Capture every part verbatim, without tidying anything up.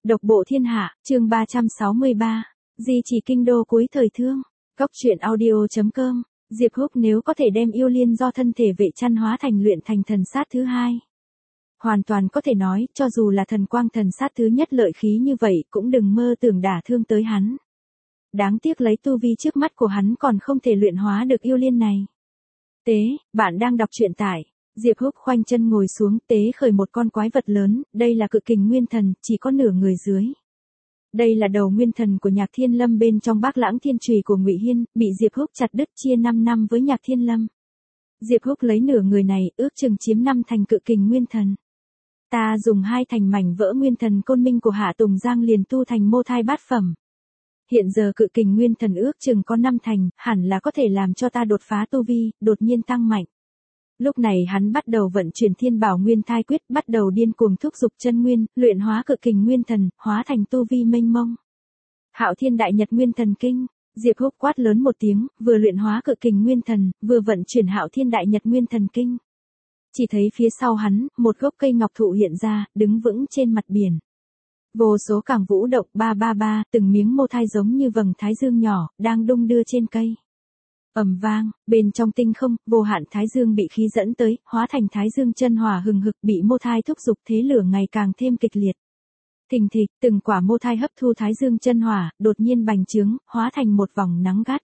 Độc bộ thiên hạ, chương ba trăm sáu mươi ba. Di chỉ kinh đô cuối thời thương. Cốc truyện audio.com. Diệp Húc nếu có thể đem yêu liên do thân thể vệ chăn hóa thành luyện thành thần sát thứ hai. Hoàn toàn có thể nói, cho dù là thần quang thần sát thứ nhất lợi khí như vậy cũng đừng mơ tưởng đả thương tới hắn. Đáng tiếc lấy tu vi trước mắt của hắn còn không thể luyện hóa được yêu liên này. Tế, bạn đang đọc truyện tại. Diệp Húc khoanh chân ngồi xuống tế khởi một con quái vật lớn, đây là cự kình nguyên thần, chỉ có nửa người dưới. Đây là đầu nguyên thần của Nhạc Thiên Lâm bên trong Bác Lãng Thiên Chùy của Ngụy Hiên, bị Diệp Húc chặt đứt chia năm năm với Nhạc Thiên Lâm. Diệp Húc lấy nửa người này, ước chừng chiếm năm thành cự kình nguyên thần. Ta dùng hai thành mảnh vỡ nguyên thần côn minh của Hạ Tùng Giang liền tu thành mô thai bát phẩm. Hiện giờ cự kình nguyên thần ước chừng có năm thành, hẳn là có thể làm cho ta đột phá tu vi, đột nhiên tăng mạnh. Lúc này hắn bắt đầu vận chuyển Thiên Bảo Nguyên Thai Quyết, bắt đầu điên cuồng thúc dục chân nguyên, luyện hóa cự kình nguyên thần, hóa thành tu vi mênh mông. Hạo Thiên Đại Nhật Nguyên Thần Kinh, Diệp Húc quát lớn một tiếng, vừa luyện hóa cự kình nguyên thần, vừa vận chuyển Hạo Thiên Đại Nhật Nguyên Thần Kinh. Chỉ thấy phía sau hắn, một gốc cây ngọc thụ hiện ra, đứng vững trên mặt biển. Vô số cảng vũ động ba ba ba, từng miếng mô thai giống như vầng thái dương nhỏ, đang đung đưa trên cây. Ầm vang, bên trong tinh không, vô hạn thái dương bị khí dẫn tới, hóa thành thái dương chân hỏa hừng hực, bị mô thai thúc dục, thế lửa ngày càng thêm kịch liệt. Thình thịch, từng quả mô thai hấp thu thái dương chân hỏa, đột nhiên bành trướng, hóa thành một vòng nắng gắt.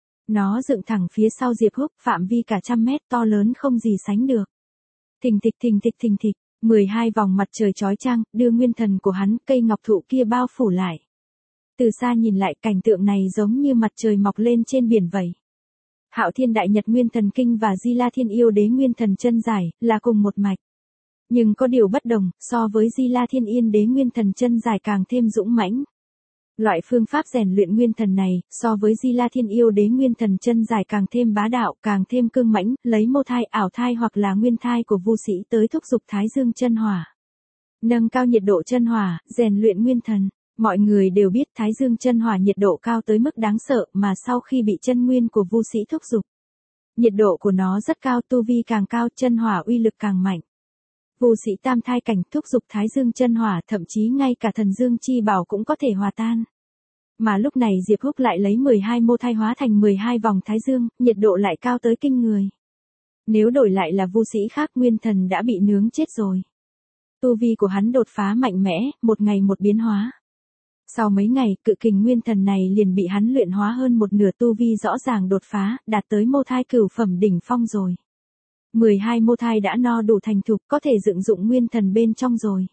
Nó dựng thẳng phía sau Diệp Húc, phạm vi cả trăm mét, to lớn không gì sánh được. Thình thịch thình thịch thình thịch, mười hai vòng mặt trời chói chang, đưa nguyên thần của hắn, cây ngọc thụ kia bao phủ lại. Từ xa nhìn lại, cảnh tượng này giống như mặt trời mọc lên trên biển vậy. Hạo Thiên Đại Nhật Nguyên Thần Kinh và Di La Thiên Yêu Đế Nguyên Thần Chân Giải là cùng một mạch. Nhưng có điều bất đồng, so với Di La Thiên Yên Đế Nguyên Thần Chân Giải càng thêm dũng mãnh. Loại phương pháp rèn luyện nguyên thần này, so với Di La Thiên Yêu Đế Nguyên Thần Chân Giải càng thêm bá đạo, càng thêm cương mãnh, lấy mô thai, ảo thai hoặc là nguyên thai của vu sĩ tới thúc dục thái dương chân hỏa. Nâng cao nhiệt độ chân hỏa, rèn luyện nguyên thần. Mọi người đều biết thái dương chân hỏa nhiệt độ cao tới mức đáng sợ mà sau khi bị chân nguyên của vu sĩ thúc dục. Nhiệt độ của nó rất cao, tu vi càng cao, chân hỏa uy lực càng mạnh. Vu sĩ tam thai cảnh thúc dục thái dương chân hỏa, thậm chí ngay cả thần dương chi bảo cũng có thể hòa tan. Mà lúc này Diệp Húc lại lấy mười hai mô thai hóa thành mười hai vòng thái dương, nhiệt độ lại cao tới kinh người. Nếu đổi lại là vu sĩ khác, nguyên thần đã bị nướng chết rồi. Tu vi của hắn đột phá mạnh mẽ, một ngày một biến hóa. Sau mấy ngày, cự kình nguyên thần này liền bị hắn luyện hóa hơn một nửa, tu vi rõ ràng đột phá, đạt tới mô thai cửu phẩm đỉnh phong rồi. mười hai mô thai đã no đủ thành thục, có thể dựng dụng nguyên thần bên trong rồi.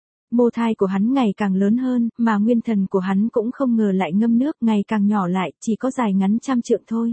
Mô thai của hắn ngày càng lớn hơn, mà nguyên thần của hắn cũng không ngờ lại ngâm nước, ngày càng nhỏ lại, chỉ có dài ngắn trăm trượng thôi.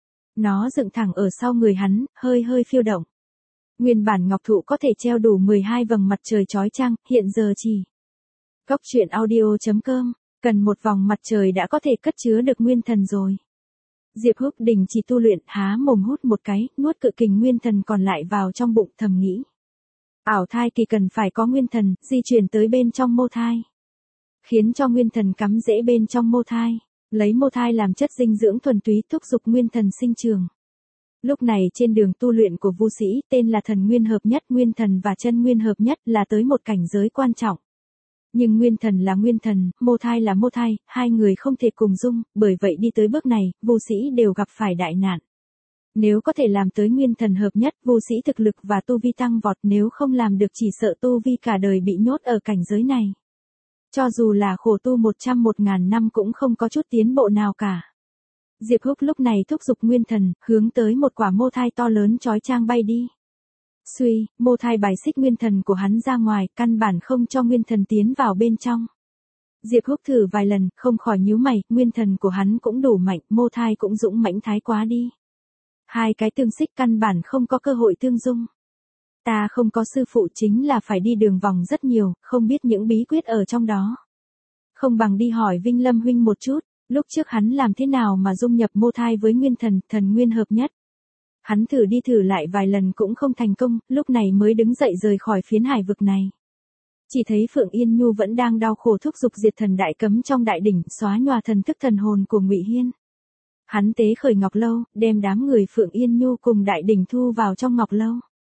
Nó dựng thẳng ở sau người hắn, hơi hơi phiêu động. Nguyên bản ngọc thụ có thể treo đủ mười hai vầng mặt trời chói chang, hiện giờ chỉ. Cốc truyện audio.com, cần một vòng mặt trời đã có thể cất chứa được nguyên thần rồi. Diệp Húc đình chỉ tu luyện, há mồm hút một cái, nuốt cự kình nguyên thần còn lại vào trong bụng, thầm nghĩ. Ảo thai thì cần phải có nguyên thần, di chuyển tới bên trong mô thai. Khiến cho nguyên thần cắm rễ bên trong mô thai, lấy mô thai làm chất dinh dưỡng thuần túy thúc dục nguyên thần sinh trường. Lúc này trên đường tu luyện của vu sĩ, tên là thần nguyên hợp nhất, nguyên thần và chân nguyên hợp nhất là tới một cảnh giới quan trọng. Nhưng nguyên thần là nguyên thần, mô thai là mô thai, hai người không thể cùng dung, bởi vậy đi tới bước này, vu sĩ đều gặp phải đại nạn. Nếu có thể làm tới nguyên thần hợp nhất, vu sĩ thực lực và tu vi tăng vọt, nếu không làm được chỉ sợ tu vi cả đời bị nhốt ở cảnh giới này. Cho dù là khổ tu một trăm một ngàn năm cũng không có chút tiến bộ nào cả. Diệp Húc lúc này thúc dục nguyên thần, hướng tới một quả mô thai to lớn chói chang bay đi. Suy, mô thai bài xích nguyên thần của hắn ra ngoài, căn bản không cho nguyên thần tiến vào bên trong. Diệp Húc thử vài lần, không khỏi nhíu mày, nguyên thần của hắn cũng đủ mạnh, mô thai cũng dũng mãnh thái quá đi. Hai cái tương xích căn bản không có cơ hội tương dung. Ta không có sư phụ chính là phải đi đường vòng rất nhiều, không biết những bí quyết ở trong đó. Không bằng đi hỏi Vinh Lâm huynh một chút, lúc trước hắn làm thế nào mà dung nhập mô thai với nguyên thần, thần nguyên hợp nhất. Hắn thử đi thử lại vài lần cũng không thành công, lúc này mới đứng dậy rời khỏi phiến hải vực này. Chỉ thấy Phượng Yên Nhu vẫn đang đau khổ thúc dục diệt thần đại cấm trong đại đỉnh, xóa nhòa thần thức thần hồn của Ngụy Hiên. Hắn tế khởi ngọc lâu, đem đám người Phượng Yên Nhu cùng đại đỉnh thu vào trong ngọc lâu.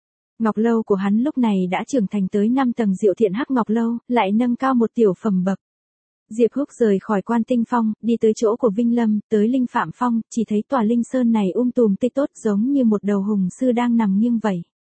Ngọc lâu của hắn lúc này đã trưởng thành tới năm tầng Diệu Thiện Hắc Ngọc lâu, lại nâng cao một tiểu phẩm bậc. Diệp Húc rời khỏi Quan Tinh Phong, đi tới chỗ của Vinh Lâm, tới Linh Phạm Phong, chỉ thấy tòa linh sơn này um tùm tê tốt giống như một đầu hùng sư đang nằm nghiêng vậy.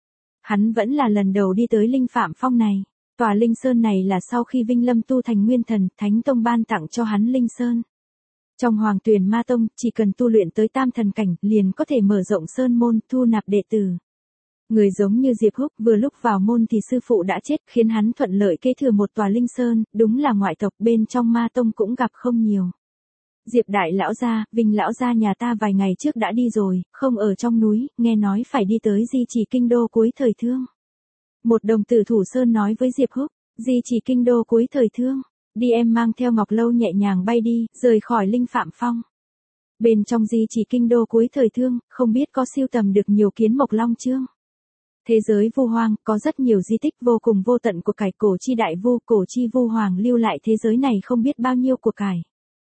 Hắn vẫn là lần đầu đi tới Linh Phạm Phong này. Tòa linh sơn này là sau khi Vinh Lâm tu thành nguyên thần, Thánh Tông ban tặng cho hắn linh sơn. Trong Hoàng Tuyền Ma Tông, chỉ cần tu luyện tới tam thần cảnh, liền có thể mở rộng sơn môn, thu nạp đệ tử. Người giống như Diệp Húc vừa lúc vào môn thì sư phụ đã chết, khiến hắn thuận lợi kế thừa một tòa linh sơn, đúng là ngoại tộc bên trong Ma Tông cũng gặp không nhiều. Diệp đại lão gia, Vinh lão gia nhà ta vài ngày trước đã đi rồi, không ở trong núi, nghe nói phải đi tới Di Chỉ Kinh Đô cuối thời Thương. Một đồng tử Thủ Sơn nói với Diệp Húc, Di Chỉ Kinh Đô cuối thời Thương, đi em mang theo Ngọc lâu nhẹ nhàng bay đi, rời khỏi Linh Phạm Phong. Bên trong Di Chỉ Kinh Đô cuối thời Thương, không biết có siêu tầm được nhiều kiến mộc long chương. Thế giới Vu Hoang, có rất nhiều di tích vô cùng vô tận của cải cổ chi đại vu, cổ chi Vu Hoàng lưu lại thế giới này không biết bao nhiêu của cải.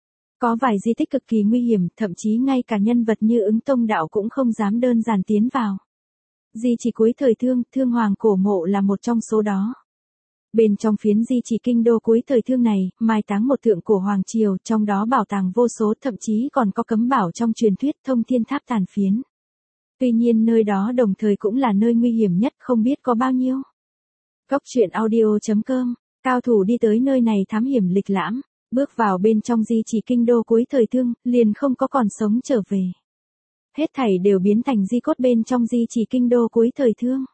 Có vài di tích cực kỳ nguy hiểm, thậm chí ngay cả nhân vật như Ứng Tông Đạo cũng không dám đơn giản tiến vào. Di chỉ cuối thời Thương, Thương Hoàng cổ mộ là một trong số đó. Bên trong phiến Di Chỉ Kinh Đô cuối thời Thương này, mai táng một thượng cổ hoàng triều, trong đó bảo tàng vô số, thậm chí còn có cấm bảo trong truyền thuyết Thông Thiên Tháp tàn phiến. Tuy nhiên nơi đó đồng thời cũng là nơi nguy hiểm nhất, không biết có bao nhiêu. Góc truyện audio chấm com, cao thủ đi tới nơi này thám hiểm lịch lãm, bước vào bên trong Di Chỉ Kinh Đô cuối thời Thương, liền không có còn sống trở về. Hết thảy đều biến thành di cốt bên trong Di Chỉ Kinh Đô cuối thời Thương.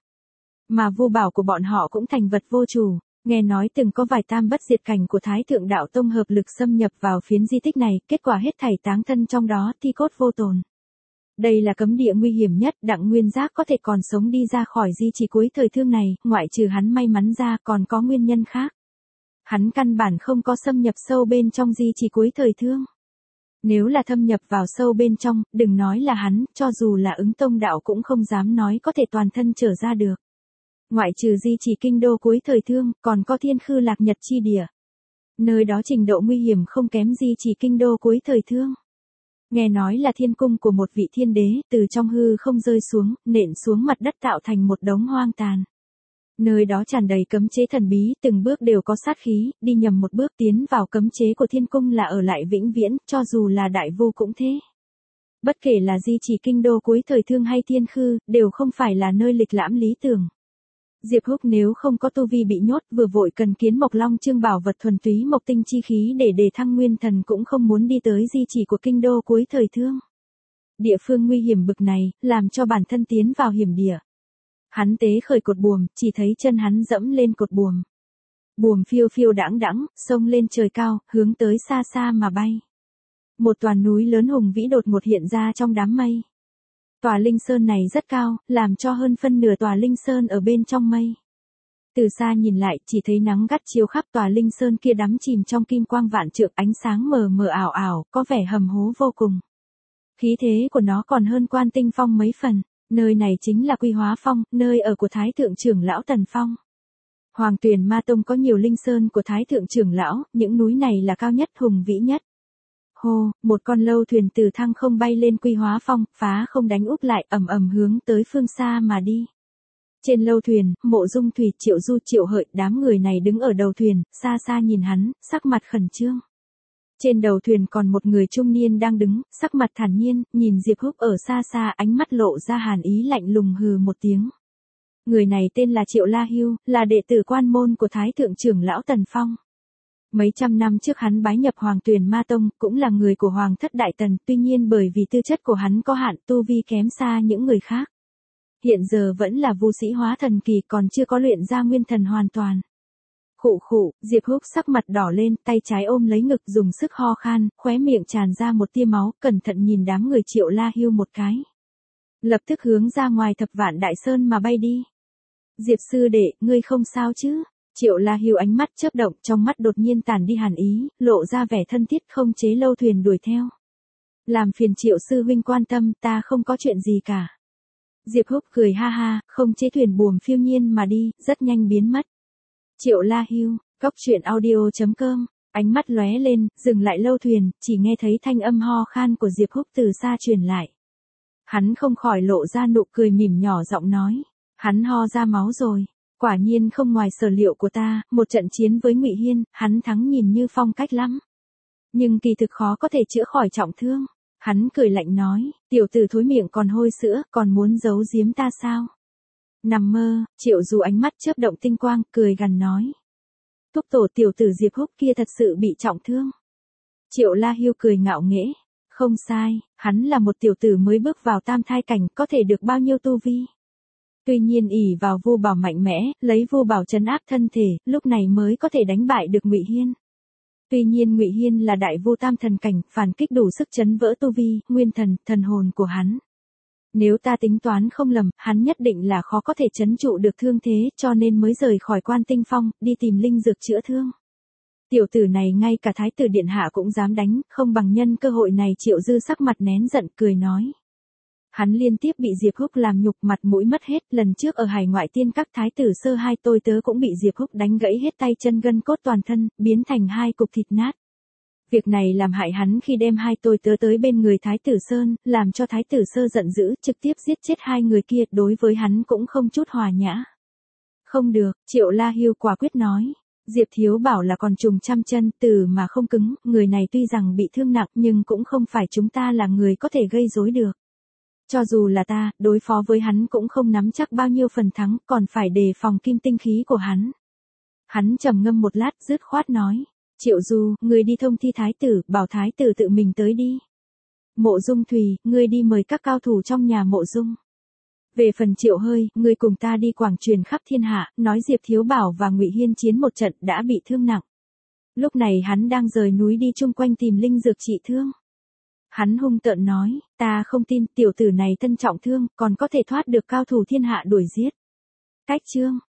Mà vu bảo của bọn họ cũng thành vật vô chủ, nghe nói từng có vài tam bất diệt cảnh của Thái Thượng Đạo Tông hợp lực xâm nhập vào phiến di tích này, kết quả hết thảy táng thân trong đó, thi cốt vô tồn. Đây là cấm địa nguy hiểm nhất, Đặng Nguyên Giác có thể còn sống đi ra khỏi Di Chỉ cuối thời Thương này, ngoại trừ hắn may mắn ra còn có nguyên nhân khác. Hắn căn bản không có xâm nhập sâu bên trong Di Chỉ cuối thời Thương. Nếu là thâm nhập vào sâu bên trong, đừng nói là hắn, cho dù là Ứng Tông Đạo cũng không dám nói có thể toàn thân trở ra được. Ngoại trừ Di Chỉ Kinh Đô cuối thời Thương, còn có Thiên Khư Lạc Nhật chi địa. Nơi đó trình độ nguy hiểm không kém Di Chỉ Kinh Đô cuối thời Thương. Nghe nói là thiên cung của một vị thiên đế, từ trong hư không rơi xuống, nện xuống mặt đất tạo thành một đống hoang tàn. Nơi đó tràn đầy cấm chế thần bí, từng bước đều có sát khí, đi nhầm một bước tiến vào cấm chế của thiên cung là ở lại vĩnh viễn, cho dù là đại vu cũng thế. Bất kể là Di Chỉ Kinh Đô cuối thời Thương hay Thiên Khư, đều không phải là nơi lịch lãm lý tưởng. Diệp Húc nếu không có tu vi bị nhốt, vừa vội cần kiến mộc long chương bảo vật thuần túy mộc tinh chi khí để đề thăng nguyên thần cũng không muốn đi tới Di Chỉ của Kinh Đô cuối thời Thương. Địa phương nguy hiểm bực này, làm cho bản thân tiến vào hiểm địa. Hắn tế khởi cột buồm, chỉ thấy chân hắn dẫm lên cột buồm. Buồm phiêu phiêu đãng đãng, xông lên trời cao, hướng tới xa xa mà bay. Một tòa núi lớn hùng vĩ đột ngột hiện ra trong đám mây. Tòa linh sơn này rất cao, làm cho hơn phân nửa tòa linh sơn ở bên trong mây. Từ xa nhìn lại, chỉ thấy nắng gắt chiếu khắp tòa linh sơn kia đắm chìm trong kim quang vạn trượng, ánh sáng mờ mờ ảo ảo, có vẻ hầm hố vô cùng. Khí thế của nó còn hơn Quan Tinh Phong mấy phần. Nơi này chính là Quy Hóa Phong, nơi ở của Thái Thượng Trưởng Lão Tần Phong. Hoàng Tuyền Ma Tông có nhiều linh sơn của Thái Thượng Trưởng Lão, những núi này là cao nhất, hùng vĩ nhất. Hô, một con lâu thuyền từ thăng không bay lên Quy Hóa Phong, phá không đánh úp lại, ầm ầm hướng tới phương xa mà đi. Trên lâu thuyền, Mộ Dung Thủy, Triệu Du, Triệu Hợi, đám người này đứng ở đầu thuyền, xa xa nhìn hắn, sắc mặt khẩn trương. Trên đầu thuyền còn một người trung niên đang đứng, sắc mặt thản nhiên, nhìn Diệp Húc ở xa xa, ánh mắt lộ ra hàn ý lạnh lùng hừ một tiếng. Người này tên là Triệu La Hưu, là đệ tử quan môn của Thái Thượng Trưởng Lão Tần Phong. Mấy trăm năm trước hắn bái nhập Hoàng Tuyền Ma Tông, cũng là người của Hoàng thất Đại Tần, tuy nhiên bởi vì tư chất của hắn có hạn, tu vi kém xa những người khác. Hiện giờ vẫn là vu sĩ hóa thần kỳ, còn chưa có luyện ra nguyên thần hoàn toàn. Khụ khụ, Diệp Húc sắc mặt đỏ lên, tay trái ôm lấy ngực dùng sức ho khan, khóe miệng tràn ra một tia máu, cẩn thận nhìn đám người Triệu La Hưu một cái. Lập tức hướng ra ngoài Thập Vạn Đại Sơn mà bay đi. Diệp sư đệ, ngươi không sao chứ? Triệu La Hưu ánh mắt chớp động, trong mắt đột nhiên tản đi hàn ý, lộ ra vẻ thân thiết, không chế lâu thuyền đuổi theo. Làm phiền Triệu sư huynh quan tâm, ta không có chuyện gì cả. Diệp Húc cười ha ha, không chế thuyền buồm phiêu nhiên mà đi, rất nhanh biến mất. Triệu La Hưu, góc truyện audio chấm com, ánh mắt lóe lên, dừng lại lâu thuyền, chỉ nghe thấy thanh âm ho khan của Diệp Húc từ xa truyền lại. Hắn không khỏi lộ ra nụ cười mỉm nhỏ giọng nói, Hắn ho ra máu rồi. Quả nhiên không ngoài sở liệu của ta, một trận chiến với Ngụy Hiên, hắn thắng nhìn như phong cách lắm. Nhưng kỳ thực khó có thể chữa khỏi trọng thương. Hắn cười lạnh nói, tiểu tử thối miệng còn hôi sữa, còn muốn giấu giếm ta sao? Nằm mơ, Triệu Du ánh mắt chớp động tinh quang, cười gằn nói. Thúc tổ tiểu tử Diệp Húc kia thật sự bị trọng thương. Triệu La Hưu cười ngạo nghễ. Không sai, hắn là một tiểu tử mới bước vào tam thai cảnh, có thể được bao nhiêu tu vi. Tuy nhiên ỷ vào Vu Bảo mạnh mẽ, lấy Vu Bảo trấn áp thân thể, lúc này mới có thể đánh bại được Ngụy Hiên. Tuy nhiên Ngụy Hiên là đại Vu tam thần cảnh, phản kích đủ sức chấn vỡ tu vi, nguyên thần, thần hồn của hắn. Nếu ta tính toán không lầm, hắn nhất định là khó có thể trấn trụ được thương thế, cho nên mới rời khỏi Quan Tinh Phong, đi tìm linh dược chữa thương. Tiểu tử này ngay cả thái tử điện hạ cũng dám đánh, không bằng nhân cơ hội này. Triệu Dư sắc mặt nén giận cười nói. Hắn liên tiếp bị Diệp Húc làm nhục, mặt mũi mất hết, lần trước ở Hải Ngoại Tiên Các thái tử sơ hai tôi tớ cũng bị Diệp Húc đánh gãy hết tay chân gân cốt toàn thân, biến thành hai cục thịt nát. Việc này làm hại hắn khi đem hai tôi tớ tới bên người thái tử Sơn, làm cho thái tử Sơ giận dữ, trực tiếp giết chết hai người kia, đối với hắn cũng không chút hòa nhã. Không được, Triệu La Hưu quả quyết nói. Diệp Thiếu Bảo là còn trùng trăm chân, từ mà không cứng, người này tuy rằng bị thương nặng nhưng cũng không phải chúng ta là người có thể gây rối được. Cho dù là ta, đối phó với hắn cũng không nắm chắc bao nhiêu phần thắng, còn phải đề phòng kim tinh khí của hắn. Hắn trầm ngâm một lát, dứt khoát nói. Triệu Du, ngươi đi thông thi thái tử, bảo thái tử tự mình tới đi. Mộ Dung Thùy, ngươi đi mời các cao thủ trong nhà Mộ Dung. Về phần Triệu Hơi, ngươi cùng ta đi quảng truyền khắp thiên hạ, nói Diệp Thiếu Bảo và Ngụy Hiên chiến một trận đã bị thương nặng. Lúc này hắn đang rời núi đi chung quanh tìm linh dược trị thương. Hắn hung tợn nói, ta không tin tiểu tử này thân trọng thương, còn có thể thoát được cao thủ thiên hạ đuổi giết. Cách chương.